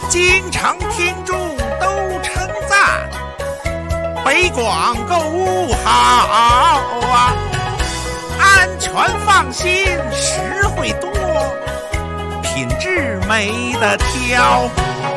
京城听众都称赞，北广购物好啊，安全放心，实惠多，品质没得挑。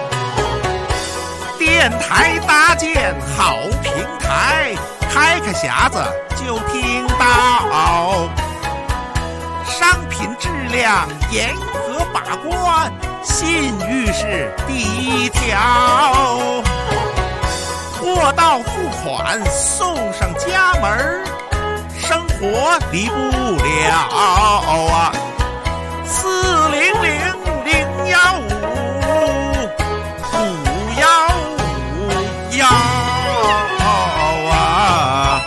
电台搭建好平台，开个匣子就听到，商品质量严格把关，信誉是第一条。货到付款送上家门，生活离不了啊！400-015-515啊！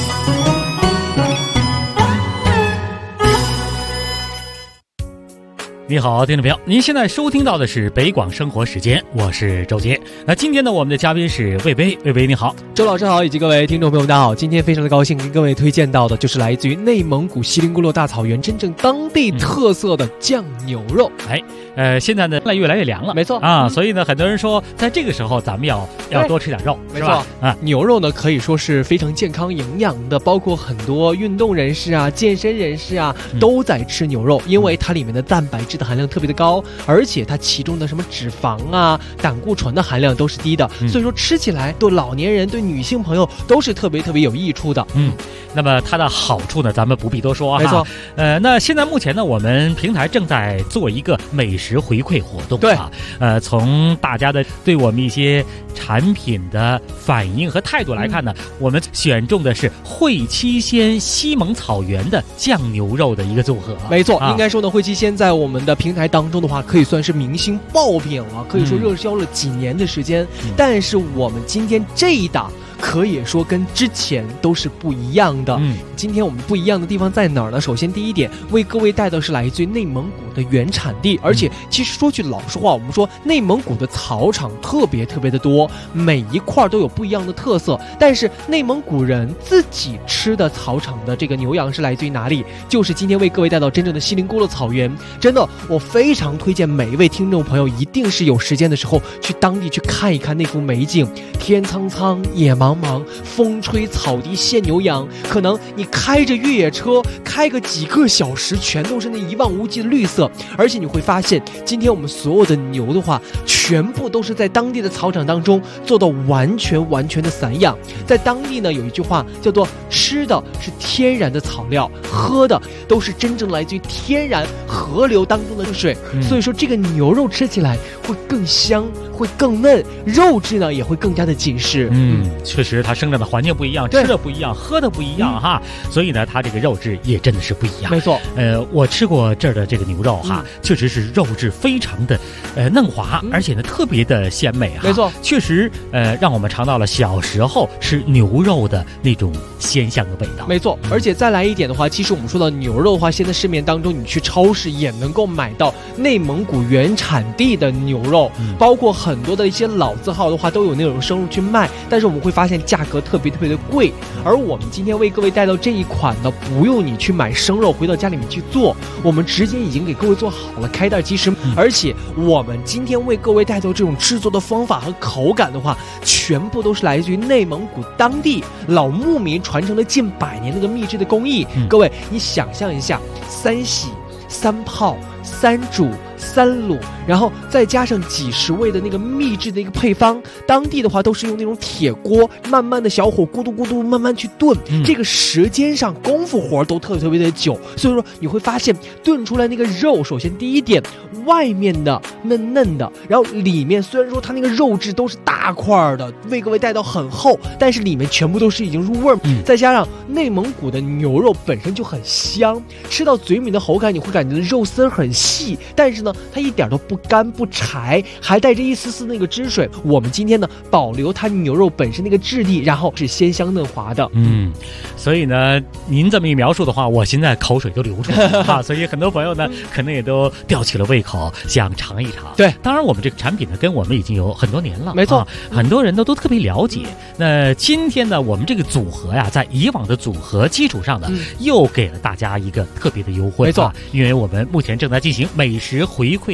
你好，听众朋友，您现在收听到的是北广生活时间，我是周杰。那今天呢，我们的嘉宾是魏巍，魏巍你好。 周老师好，以及各位听众朋友们大家好。今天非常的高兴跟各位推荐到的就是来自于内蒙古锡林郭勒大草原真正当地特色的酱牛肉。 现在呢越来越凉了， 没错啊，所以呢很多人说在这个时候咱们要多吃点肉， 没错啊。牛肉呢可以说是非常健康营养的，包括很多运动人士啊、健身人士啊都在吃牛肉，因为它里面的蛋白质的含量特别的高，而且它其中的什么脂肪啊、胆固醇的含量都是低的，所以说吃起来对老年人、对女性朋友都是特别有益处的。 那么它的好处呢，咱们不必多说哈。 没错。 那现在目前呢，我们平台正在做一个美食回馈活动。 对啊。从大家的对我们一些产品的反应和态度来看呢，我们选中的是会七鲜西蒙草原的酱牛肉的一个组合。 没错，应该说呢，会七鲜在我们的平台当中的话，可以算是明星爆品了，可以说热销了几年的时间。但是我们今天这一档可以说跟之前都是不一样的。今天我们不一样的地方在哪儿呢？首先第一点，为各位带的是来自于内蒙古的原产地，而且其实说句老实话，我们说内蒙古的草场特别的多，每一块都有不一样的特色。但是内蒙古人自己吃的草场的这个牛羊是来自于哪里？就是今天为各位带到真正的锡林郭勒草原。真的，我非常推荐每一位听众朋友一定是有时间的时候去当地去看一看那幅美景，天苍苍，野茫茫，风吹草低见牛羊，可能你开着越野车开个几个小时，全都是那一望无际的绿色。而且你会发现，今天我们所有的牛的话，全部都是在当地的草场当中做到完全的散养。在当地呢，有一句话叫做吃的是天然的草料，喝的都是真正来自于天然河流当中的水。所以说这个牛肉吃起来会更香，会更嫩，肉质呢也会更加的紧实。 确实它生长的环境不一样，吃的不一样，喝的不一样哈，所以呢它这个肉质也真的是不一样。 没错。 我吃过这儿的这个牛肉哈，确实是肉质非常的嫩滑，而且呢特别的鲜美哈。 没错， 确实让我们尝到了小时候吃牛肉的那种鲜香的味道。 没错。而且再来一点的话，其实我们说到牛肉的话，现在市面当中你去超市也能够买到内蒙古原产地的牛肉，包括很多的一些老字号的话都有那种生肉去卖，但是我们会发现价格特别的贵。而我们今天为各位带到这一款呢，不用你去买生肉回到家里面去做，我们直接已经给各位做好了，开袋即食。而且我们今天为各位带到这种制作的方法和口感的话，全部都是来自于内蒙古当地老牧民传承了近100年那个秘制的工艺。各位你想象一下，3洗3泡3煮3卤，然后再加上几十味的那个秘制的一个配方，当地的话都是用那种铁锅，慢慢的小火咕嘟咕嘟慢慢去炖，这个时间上功夫活都特别的久，所以说你会发现炖出来那个肉，首先第一点，外面的嫩的，然后里面虽然说它那个肉质都是大块的，为各位带到很厚，但是里面全部都是已经入味儿，再加上内蒙古的牛肉本身就很香，吃到嘴里面的口感你会感觉肉丝很细，但是呢它一点都不干不柴，还带着一丝丝那个汁水。我们今天呢保留它牛肉本身那个质地，然后是鲜香嫩滑的。 所以呢您这么一描述的话，我现在口水都流出来了啊！所以很多朋友呢可能也都吊起了胃口，想尝一尝。 对， 当然我们这个产品呢跟我们已经有很多年了， 没错， 很多人都特别了解。那今天呢我们这个组合呀，在以往的组合基础上呢，又给了大家一个特别的优惠。 没错， 因为我们目前正在进行美食回馈的活动，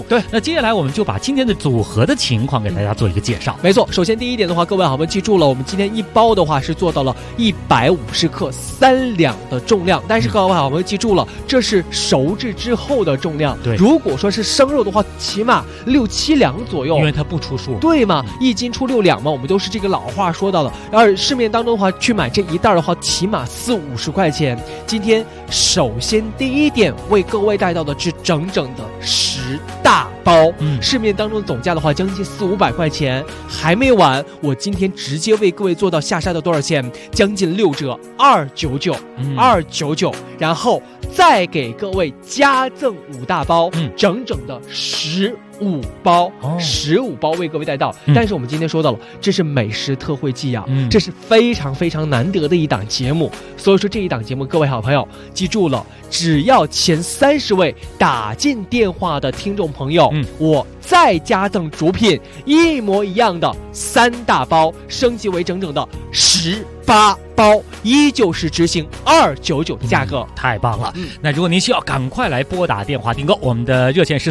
对， 那接下来我们就把今天的组合的情况给大家做一个介绍。 没错，首先第一点的话，各位好朋友记住了，我们今天一包的话是做到了150克3两的重量，但是各位好朋友记住了，这是熟制之后的重量。 对， 如果说是生肉的话，起码6、7两左右， 因为它不出数， 对嘛，1斤出6两嘛，我们都是这个老话说到的。而市面当中的话，去买这一袋的话，起码40、50块钱。今天首先第一点为各位带到的是整整的10大包，市面当中总价的话将近400、500块钱。还没完，我今天直接为各位做到下杀到多少钱？将近6折，299，299，然后再给各位加赠5大包，整整的15包，15包为各位带到。但是我们今天说到了，这是美食特惠季啊，这是非常非常难得的一档节目，所以说这一档节目，各位好朋友记住了，只要前30位打进电话的听众朋友，我再加赠主品一模一样的3大包，升级为整整的18包，依旧是执行299的价格， 太棒了。那如果您需要，赶快来拨打电话订购，我们的热线是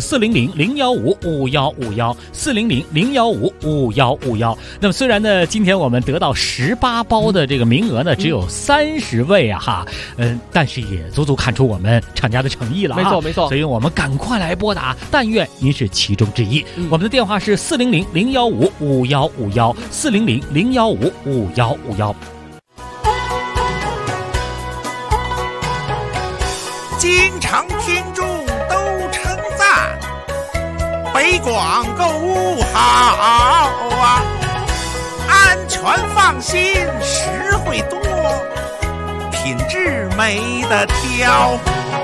400-015-5151，400-015-5151。那么虽然呢，今天我们得到18包的这个名额呢，只有30位啊哈，但是也足足看出我们厂家的诚意了啊。 没错没错， 所以我们赶快来拨打，但愿您是其中之一。我们的电话是400-015-5151，400-015-5151。 经常听众都称赞北广购物好啊，安全放心，实惠多，品质没得挑。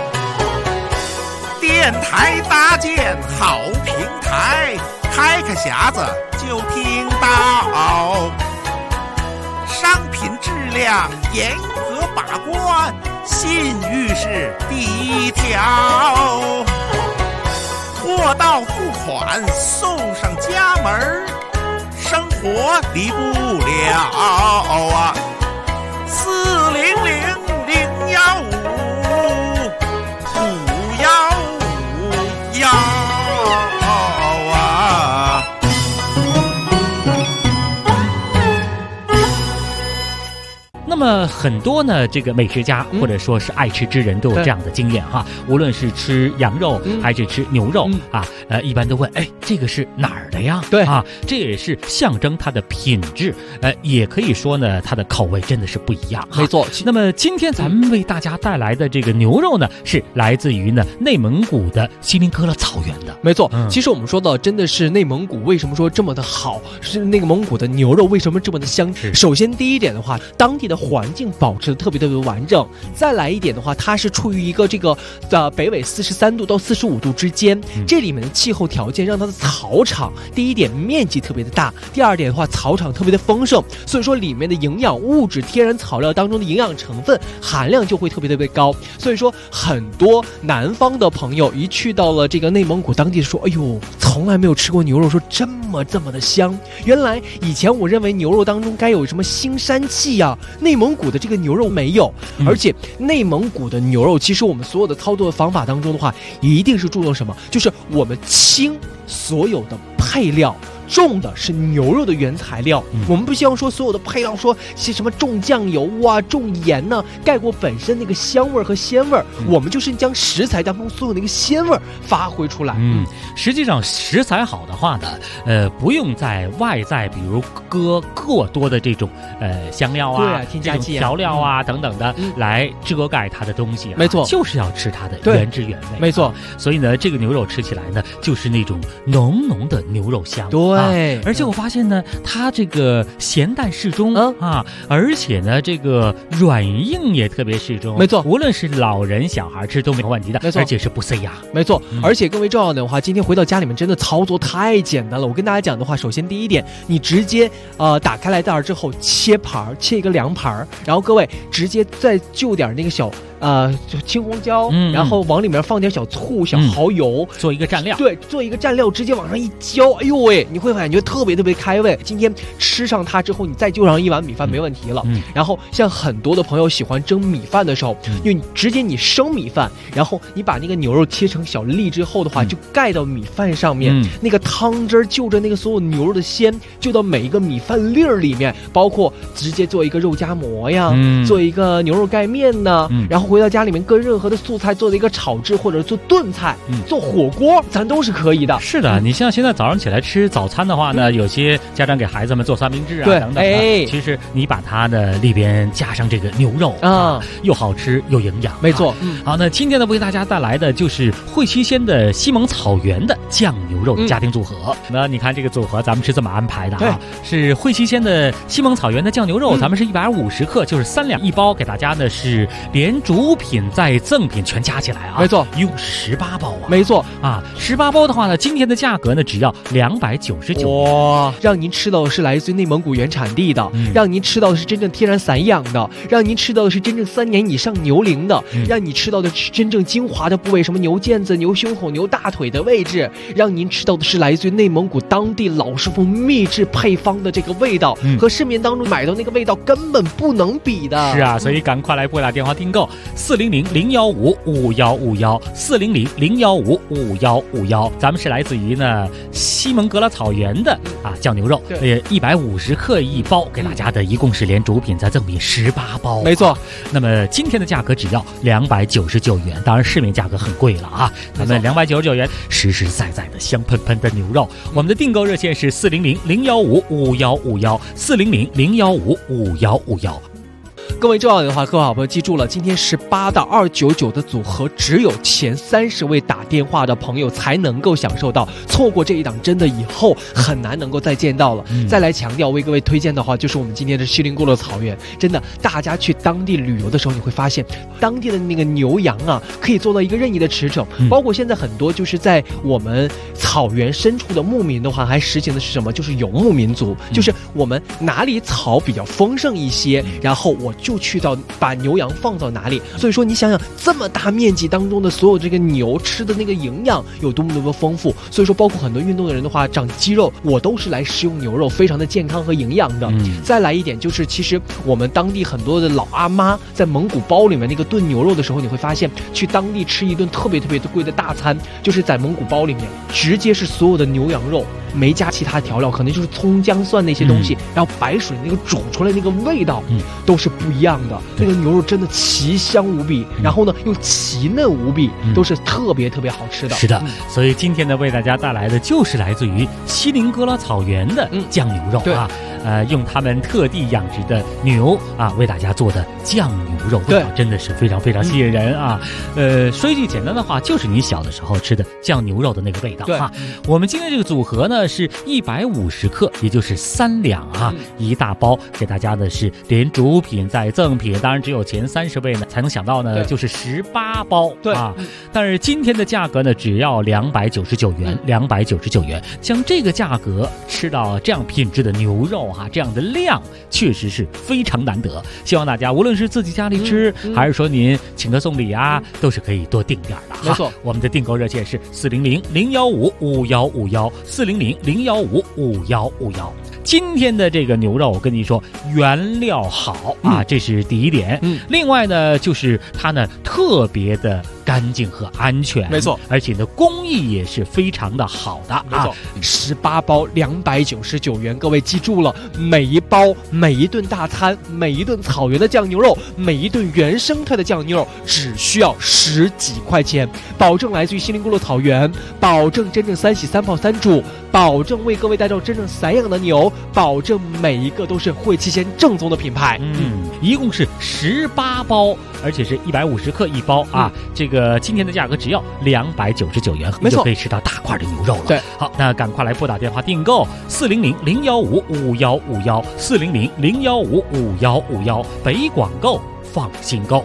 电台搭建好平台，开个匣子就听到，商品质量严格把关，信誉是第一条，货到付款送上家门，生活离不了啊！400-015-5151啊！ 那么很多呢，这个美食家或者说是爱吃之人都有这样的经验哈，无论是吃羊肉还是吃牛肉啊，一般都问，哎，这个是哪儿的呀？ 对啊，这也是象征它的品质，也可以说呢，它的口味真的是不一样。 没错。 那么今天咱们为大家带来的这个牛肉呢，是来自于呢内蒙古的锡林郭勒草原的。 没错，其实我们说到真的是内蒙古为什么说这么的好，是那个蒙古的牛肉为什么这么的香？首先第一点的话，当地的环境保持的特别完整，再来一点的话，它是处于一个这个北纬43度到45度之间，这里面的气候条件让它的草场第一点面积特别的大，第二点的话草场特别的丰盛，所以说里面的营养物质、天然草料当中的营养成分含量就会特别高，所以说很多南方的朋友一去到了这个内蒙古当地说，哎呦，从来没有吃过牛肉，说这么的香。原来以前我认为牛肉当中该有什么腥膻气啊，内蒙古的这个牛肉没有，而且内蒙古的牛肉，其实我们所有的操作的方法当中的话，一定是注重什么？就是我们清所有的配料，重的是牛肉的原材料，我们不希望说所有的配料说些什么重酱油啊、重盐呢，盖过本身那个香味和鲜味，我们就是将食材当中所有那个鲜味发挥出来。 实际上食材好的话呢，不用在外在比如搁过多的这种香料啊、 添加剂、 调料啊等等的来遮盖它的东西， 没错， 就是要吃它的原汁原味。 没错， 所以呢，这个牛肉吃起来呢，就是那种浓浓的牛肉香。 对， 而且我发现呢，它这个咸淡适中啊，而且呢，这个软硬也特别适中。 没错， 无论是老人小孩吃都没有问题的。 没错， 而且是不塞牙。 没错，而且更为重要的话，今天回到家里面真的操作太简单了。我跟大家讲的话，首先第一点，你直接打开来袋之后切盘，切一个凉盘，然后各位直接再就点那个小就青红椒，然后往里面放点小醋、小蚝油， 做一个蘸料。 对，做一个蘸料，直接往上一浇，哎呦喂，你会感觉特别特别开胃。今天吃上它之后，你再就上一碗米饭没问题了。然后像很多的朋友喜欢蒸米饭的时候，因为你直接你生米饭，然后你把那个牛肉切成小粒之后的话，就盖到米饭上面，那个汤汁就着那个所有牛肉的鲜，就到每一个米饭粒儿里面，包括直接做一个肉夹馍呀，做一个牛肉盖面呢，然后回到家里面跟任何的素菜做的一个炒制或者做炖菜，做火锅，咱都是可以的。 是的，你像现在早上起来吃早餐的话呢，有些家长给孩子们做三明治啊等等，其实你把它的里边加上这个牛肉啊，又好吃又营养。 没错。 好，那今天呢为大家带来的就是汇七鲜的西蒙草原的酱牛肉的家庭组合。那你看这个组合咱们是这么安排的啊，是汇七鲜的西蒙草原的酱牛肉，咱们是150克，就是3两1包，给大家呢是连主品再赠品全加起来啊， 没错， 一共18包啊， 没错啊，18包的话呢，今天的价格呢只要299元。 哇，让您吃到的是来自于内蒙古原产地的，让您吃到的是真正天然散养的，让您吃到的是真正3年以上牛龄的，让你吃到的是真正精华的部位，什么牛腱子、牛胸口、牛大腿的位置，让您吃到的是来自于内蒙古当地老师傅秘制配方的这个味道，和市面当中买到那个味道根本不能比的。 是啊，所以赶快来拨打电话订购400-015-5151，400-015-5151。咱们是来自于呢西蒙格拉草原的酱牛肉，150克1包，给大家的一共是连主品再赠品18包。 没错。 那么今天的价格只要299元，当然市面价格很贵了啊，咱们299元实实在在的香喷喷的牛肉。我们的订购热线是400-015-5151，400-015-5151。 各位重要的话，各位好朋友记住了，今天18到299的组合，只有前30位打电话的朋友才能够享受到，错过这一档真的以后很难能够再见到了。再来强调为各位推荐的话，就是我们今天的锡林郭勒草原，真的大家去当地旅游的时候，你会发现当地的那个牛羊啊，可以做到一个任意的驰骋，包括现在很多就是在我们草原深处的牧民的话，还实行的是什么？就是游牧民族，就是我们哪里草比较丰盛一些，然后我就去到把牛羊放到哪里。所以说你想想这么大面积当中的所有这个牛吃的那个营养有多么多么丰富，所以说包括很多运动的人的话长肌肉，我都是来食用牛肉，非常的健康和营养的。再来一点就是其实我们当地很多的老阿妈在蒙古包里面那个炖牛肉的时候，你会发现去当地吃一顿特别特别的贵的大餐，就是在蒙古包里面直接是所有的牛羊肉没加其他调料，可能就是葱姜蒜那些东西，然后白水那个煮出来那个味道都是不一样的。那个牛肉真的奇香无比，然后呢又奇嫩无比，都是特别特别好吃的。 是的，所以今天呢为大家带来的就是来自于锡林郭勒草原的酱牛肉啊，用他们特地养殖的牛啊为大家做的酱牛肉，味道真的是非常非常吸引人啊。说一句简单的话，就是你小的时候吃的酱牛肉的那个味道啊。我们今天这个组合呢是150克，也就是3两啊，一大包，给大家的是连主品再赠品，当然只有前30位呢才能想到呢，就是18包啊。但是今天的价格呢只要299元，299元。像这个价格吃到这样品质的牛肉哈，这样的量确实是非常难得。希望大家无论是自己家里吃，还是说您请客送礼啊，都是可以多订点的。 没错， 我们的订购热线是400-015-5151，400-015-5151。今天的这个牛肉，我跟你说，原料好啊，这是第一点。另外呢，就是它呢特别的干净和安全， 没错， 而且呢工艺也是非常的好的， 没错。18包299元，各位记住了，每一包、每一顿大餐、每一顿草原的酱牛肉、每一顿原生态的酱牛肉，只需要10几块钱，保证来自于锡林郭勒草原，保证真正3洗3泡3煮，保证为各位带到真正散养的牛，保证每一个都是汇七鲜正宗的品牌。 一共是18包，而且是150克1包啊。这个今天的价格只要299元， 没错， 就可以吃到大块的牛肉了。 对， 好，那赶快来拨打电话订购400-015-5151，400-015-5151，北广购放心购。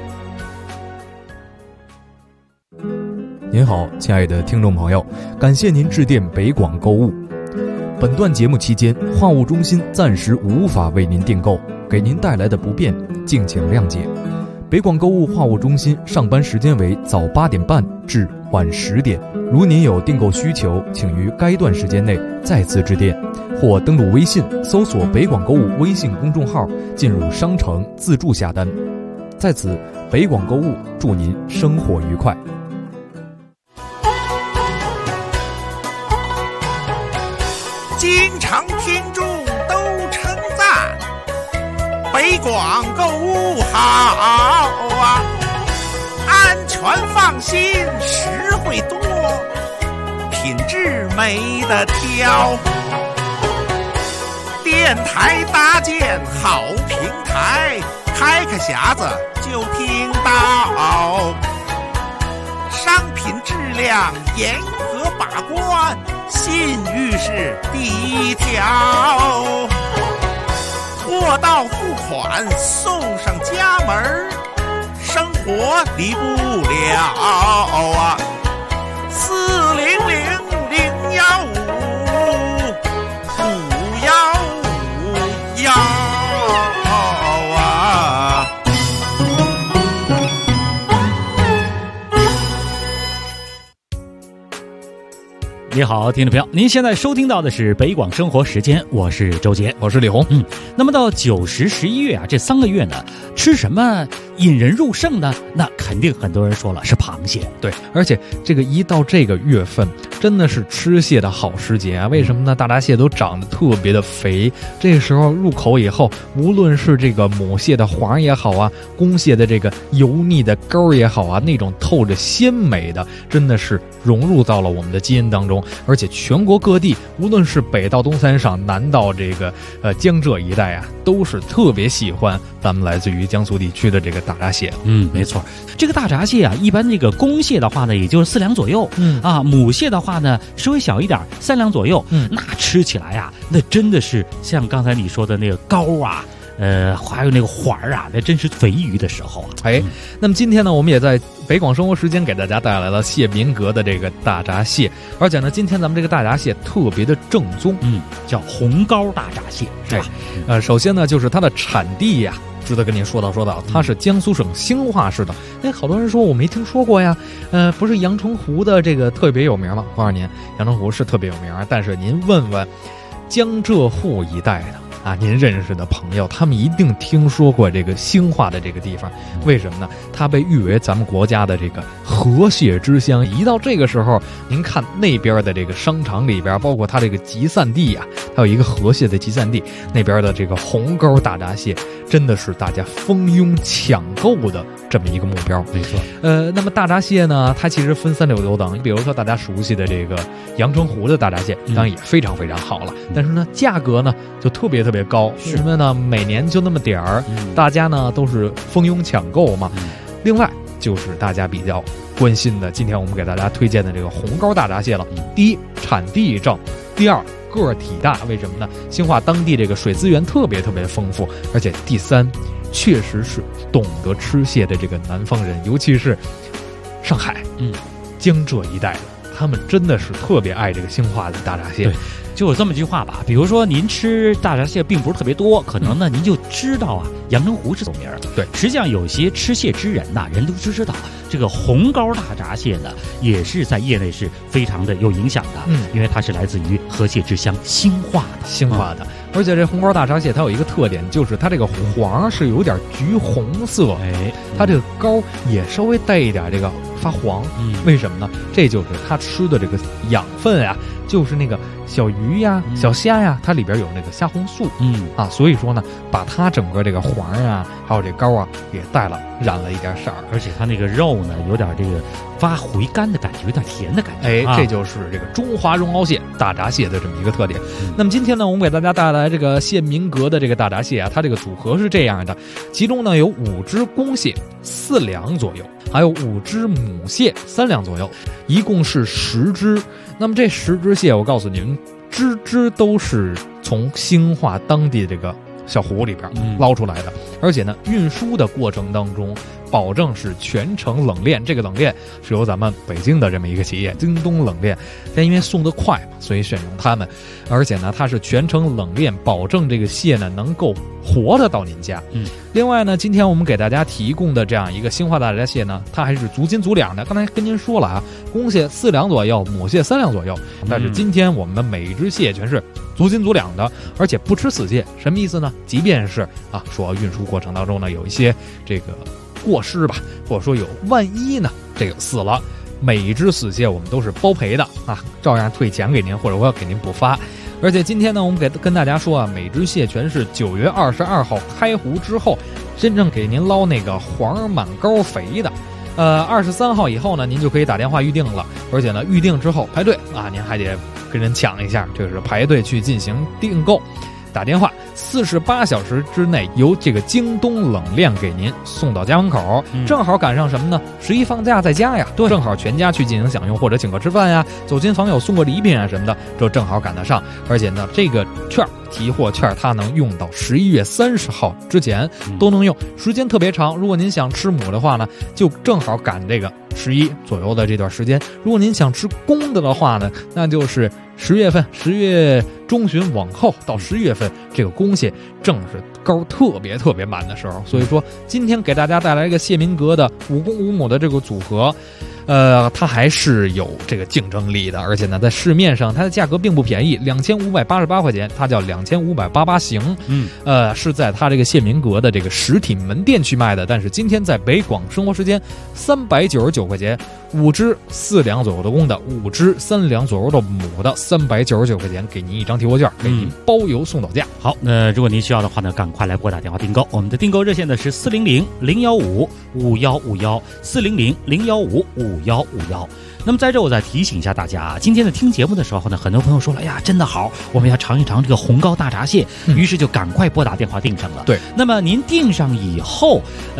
您好，亲爱的听众朋友，感谢您致电北广购物。本段节目期间，话务中心暂时无法为您订购，给您带来的不便，敬请谅解。 北广购物话务中心上班时间为早8点半至晚10点。如您有订购需求，请于该段时间内再次致电，或登录微信搜索北广购物微信公众号，进入商城自助下单。在此，北广购物祝您生活愉快。 经常听众都称赞北广购物好啊，安全放心，实惠多，品质没得挑。电台搭建好平台，开个匣子就听到，商品质量严格把关，信誉是第一条。货到付款送上家门，生活离不了啊！400-015-515啊！ 你好，听众朋友，您现在收听到的是北广生活时间，我是周杰， 我是李红。 那么到9、10、11月啊，这3个月呢，吃什么引人入胜呢？那肯定很多人说了是螃蟹。 对，而且这个一到这个月份，真的是吃蟹的好时节啊！为什么呢？大闸蟹都长得特别的肥，这个时候入口以后，无论是这个母蟹的黄也好啊，公蟹的这个油腻的膏也好啊，那种透着鲜美的，真的是融入到了我们的基因当中。而且全国各地，无论是北到东三省，南到这个江浙一带啊，都是特别喜欢咱们来自于江苏地区的这个大闸蟹。 没错，这个大闸蟹啊，一般这个公蟹的话呢，也就是4两左右，母蟹的话呢稍微小一点，3两左右。那吃起来啊，那真的是像刚才你说的那个膏啊。还有那个环啊，那真是肥鱼的时候啊！ 那么今天呢，我们也在北广生活时间给大家带来了蟹民阁的这个大闸蟹，而且呢，今天咱们这个大闸蟹特别的正宗， 叫红膏大闸蟹，是吧？ 首先呢，就是它的产地呀，值得跟您说到，它是江苏省兴化市的。好多人说我没听说过呀，不是阳澄湖的这个特别有名吗？黄少年，阳澄湖是特别有名，但是您问问江浙沪一带的。您认识的朋友，他们一定听说过这个兴化的这个地方，为什么呢？它被誉为咱们国家的这个河蟹之乡。一到这个时候，您看那边的这个商场里边，包括它这个集散地啊，还有一个河蟹的集散地，那边的这个红膏大闸蟹，真的是大家蜂拥抢购的这么一个目标。 没错。 那么大闸蟹呢，它其实分3、6等，比如说大家熟悉的这个阳澄湖的大闸蟹，当然也非常非常好了，但是呢，价格呢就特别高，为什么呢？每年就那么点儿，大家呢都是蜂拥抢购嘛。另外就是大家比较关心的，今天我们给大家推荐的这个红膏大闸蟹了。第一，产地正；第二，个体大。为什么呢？兴化当地这个水资源特别丰富，而且第三，确实是懂得吃蟹的这个南方人，尤其是上海、江浙一带的，他们真的是特别爱这个兴化的大闸蟹。 就有这么句话吧，比如说您吃大闸蟹并不是特别多，可能呢您就知道啊，阳澄湖是有名的。 对， 实际上有些吃蟹之人呐，人都知道这个红膏大闸蟹呢，也是在业内是非常的有影响的。因为它是来自于河蟹之乡兴化的。而且这红膏大闸蟹它有一个特点，就是它这个黄是有点橘红色，它这个膏也稍微带一点这个发黄。为什么呢？这就是它吃的这个养分啊，就是那个小鱼呀、小虾呀，它里边有那个虾红素，所以说呢，把它整个这个黄啊，还有这膏啊，给带了，染了一点色儿， 而且它那个肉呢，有点这个发回甘的感觉，有点甜的感觉。 这就是这个中华绒螯蟹大闸蟹的这么一个特点。那么今天呢，我们给大家带来这个蟹民阁的这个大闸蟹啊，它这个组合是这样的，其中呢有5只公蟹4两左右，还有5只母蟹3两左右，一共是10只。那么这10只蟹，我告诉你们，只都是从兴化当地这个小湖里边捞出来的，而且呢，运输的过程当中， 保证是全程冷链。这个冷链是由咱们北京的这么一个企业京东冷链，但因为送得快嘛，所以选用他们。而且呢，它是全程冷链，保证这个蟹呢能够活的到您家。另外呢，今天我们给大家提供的这样一个兴化大闸蟹呢，它还是足斤足两的。刚才跟您说了啊，公蟹4两左右，母蟹3两左右。但是今天我们每一只蟹全是足斤足两的，而且不吃死蟹。什么意思呢？即便是说运输过程当中呢有一些这个过失吧，或者说有万一呢这个死了，每一只死蟹我们都是包赔的照样退钱给您，或者我要给您补发。而且今天呢，我们跟大家说每只蟹全是9月22号开湖之后，真正给您捞那个黄满膏肥的。23号以后呢，您就可以打电话预定了。而且呢，预定之后排队您还得跟人抢一下，这个是排队去进行订购。打电话48小时之内由这个京东冷链给您送到家门口，正好赶上什么呢？11放假在家呀，正好全家去进行享用，或者请客吃饭呀，走亲访友送个礼品什么的，这正好赶得上。而且呢，这个提货券它能用到11月30号之前都能用，时间特别长。如果您想吃母的话呢，就正好赶这个11左右的这段时间。如果您想吃公的话呢，那就是10月份，10月中旬往后到11月份，这个公蟹正是膏特别满的时候。所以说今天给大家带来一个蟹民阁的5公5母的这个组合，它还是有这个竞争力的。而且呢，在市面上它的价格并不便宜，2588块钱，它叫2588型。是在它这个蟹民阁的这个实体门店去卖的。但是今天在北广生活时间399块钱，5只4两左右的公的，5只3两左右的母的，399块钱给您一张提货券，给您包邮送到家。 好，那如果您需要的话呢，赶快来拨打电话订购。我们的订购热线呢是400-015-5151，400-015-5151。那么在这我再提醒一下大家今天的听节目的时候呢，很多朋友说了，哎呀，真的好，我们要尝一尝这个红膏大闸蟹，于是就赶快拨打电话订上了。 对， 那么您订上以后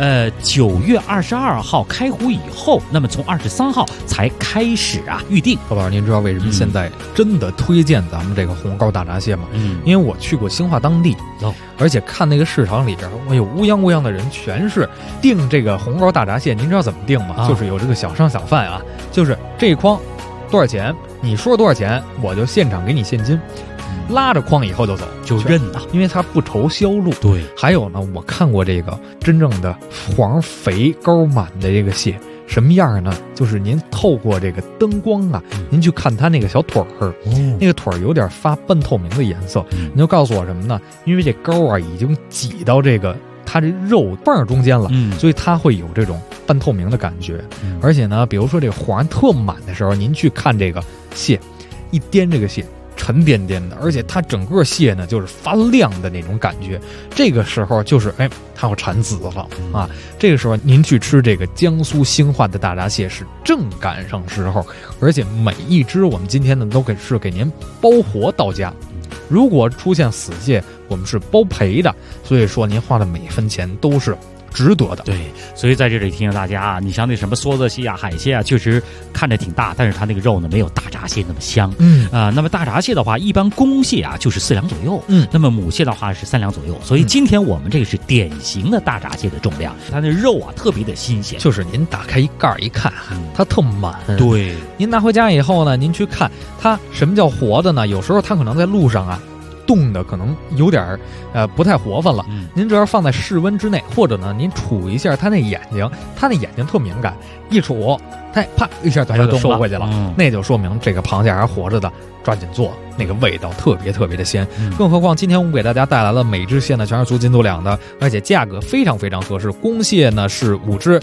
，9月22号开湖以后，那么从23号才开始预定。 高老师，您知道为什么现在真的推荐咱们这个红膏大闸蟹吗？因为我去过兴化当地，而且看那个市场里边，有乌泱的人全是订这个红膏大闸蟹。您知道怎么订吗？就是有这个小商小贩就是这一筐多少钱，你说多少钱，我就现场给你现金，拉着筐以后就走， 就认了， 因为它不愁销路。 对， 还有呢，我看过这个真正的黄肥膏满的这个蟹。什么样呢？就是您透过这个灯光您去看它那个小腿儿，那个腿儿有点发半透明的颜色，您就告诉我什么呢？因为这膏已经挤到这个它这肉缝中间了，所以它会有这种半透明的感觉。而且呢，比如说这个黄特满的时候，您去看这个蟹，一掂这个蟹沉甸甸的，而且它整个蟹呢就是发亮的那种感觉。这个时候就是它要产子了这个时候您去吃这个江苏兴化的大闸蟹是正赶上时候。而且每一只我们今天呢都是给您包活到家，如果出现死蟹我们是包赔的。所以说您花的每一分钱都是值得的。 对，所以在这里提醒大家你像那什么梭子蟹海蟹确实看着挺大，但是它那个肉呢没有大闸蟹那么香。那么大闸蟹的话，一般公蟹就是4两左右，那么母蟹的话是3两左右。所以今天我们这个是典型的大闸蟹的重量，它的肉特别的新鲜。 就是您打开一盖一看它特满。 对， 您拿回家以后呢，您去看它什么叫活的呢？有时候它可能在路上冻的可能有点不太活泛了。您只要放在室温之内，或者呢您杵一下它那眼睛，它那眼睛特敏感，一杵它啪一下它就收回去了，那就说明这个螃蟹还活着的，抓紧做，那个味道特别的鲜。更何况今天我们给大家带来了每只蟹呢全是足斤足两的，而且价格非常合适。公蟹呢是5只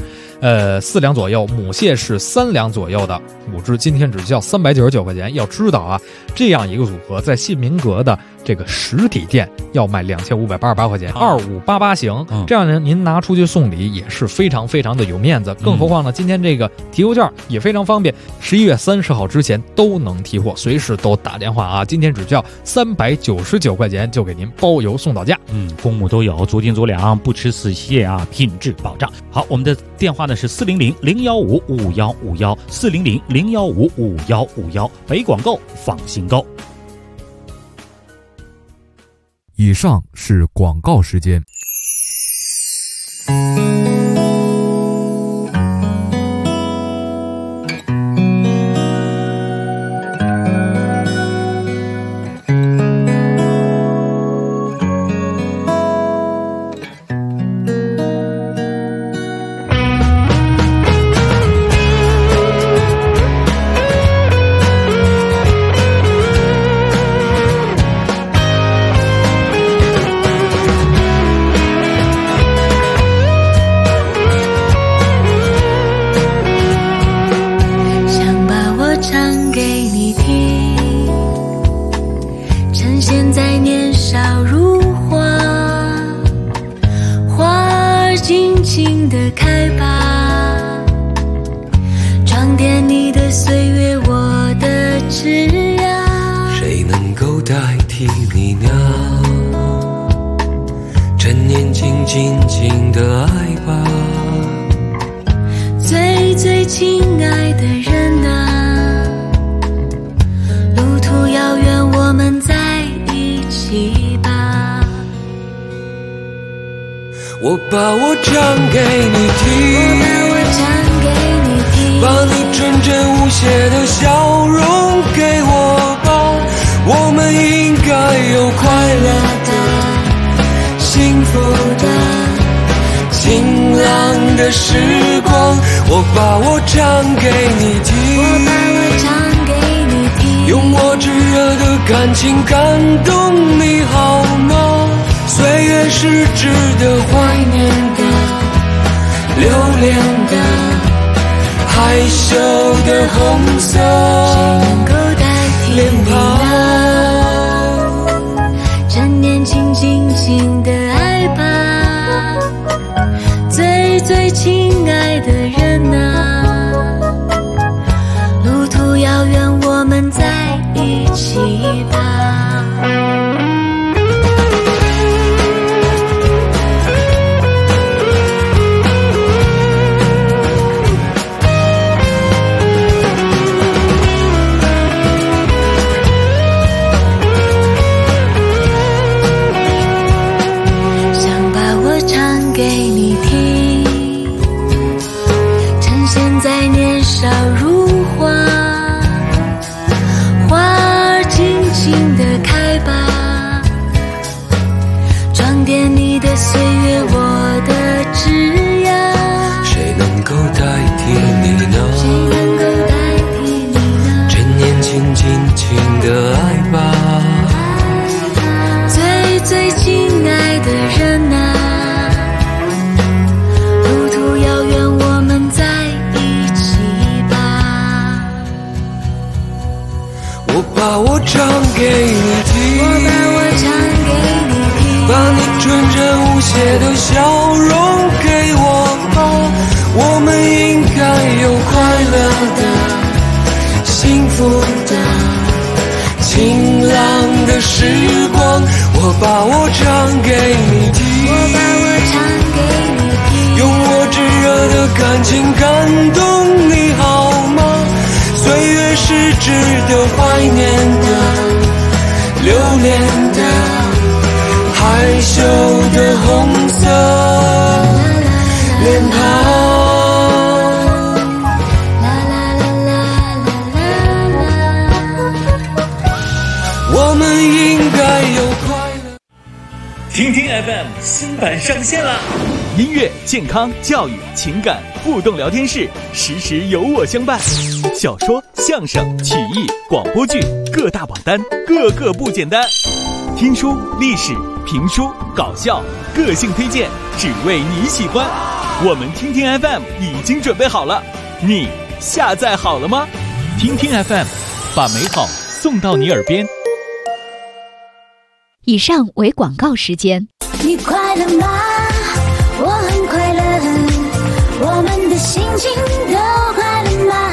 4两左右，母蟹是3两左右的5只，今天只需要399块钱。要知道这样一个组合在蟹民阁的这个实体店要卖2588块钱，2588型，这样呢您拿出去送礼也是非常的有面子。更何况呢今天这个提货券也非常方便，11月30号之前都能提货，随时都打电话今天只需要399块钱就给您包邮送到家。 公母都有，足斤足两，不吃死蟹品质保障。好，我们的电话呢是400-015-5151，400-015-5151，北广购放心购。 以上是广告时间。 枝桠。 谁能够代替你呢？趁年轻尽情的爱吧， 最最亲爱的人啊，路途遥远，我们在一起吧。 我把我唱给你听， 我把我唱给你听， 把你纯真无邪的笑容给我吧。我们应该有快乐的、幸福的、晴朗的时光。我把我唱给你听， 我把我唱给你听， 用我炙热的感情感动你好吗？岁月是值得怀念的、留恋的、害羞的红色谁能够代替脸你庞。 呢？趁年轻尽情的爱吧，最最亲爱的人啊，路途遥远，我们在一起吧。给你听，趁现在年少如花，花儿尽情地开吧，装点你的岁月，我的枝桠。 谁能够代替你呢？ 谁能够代替你呢？ 趁年轻尽情的爱吧， 最最亲爱的人啊， 我把我唱给你听， 我把我唱给你听， 把你纯真无邪的笑容给我吧。我们应该有快乐的、幸福的、晴朗的时光。我把我唱给你听， 我把我唱给你听， 用我炙热的感情感动你好吗？岁月是值得怀念的、留恋的、害羞的红色脸庞。我们应该有快乐。 听听 FM 新版上线了，音乐、健康、教育、情感互动聊天室，时时有我相伴。小说、相声、曲艺、广播剧各大榜单，个个不简单。听书、历史、评书、搞笑，个性推荐，只为你喜欢。我们听听 FM 已经准备好了，你下载好了吗？听听 FM， 把美好送到你耳边。 以上为广告时间。 你快乐吗？我很快乐，我们的心情都快乐吗？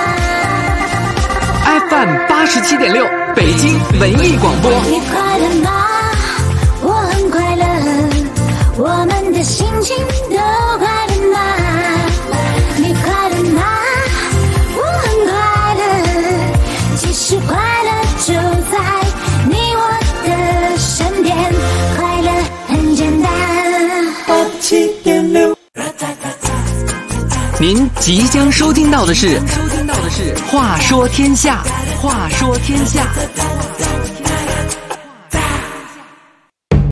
FM 87.6北京文艺广播。 你快乐吗？我很快乐，我们的心情都快乐吗？你快乐吗？我很快乐，其实快乐就在你我的身边，快乐很简单。87.6。 您即将收听到的是《话说天下》，话说天下。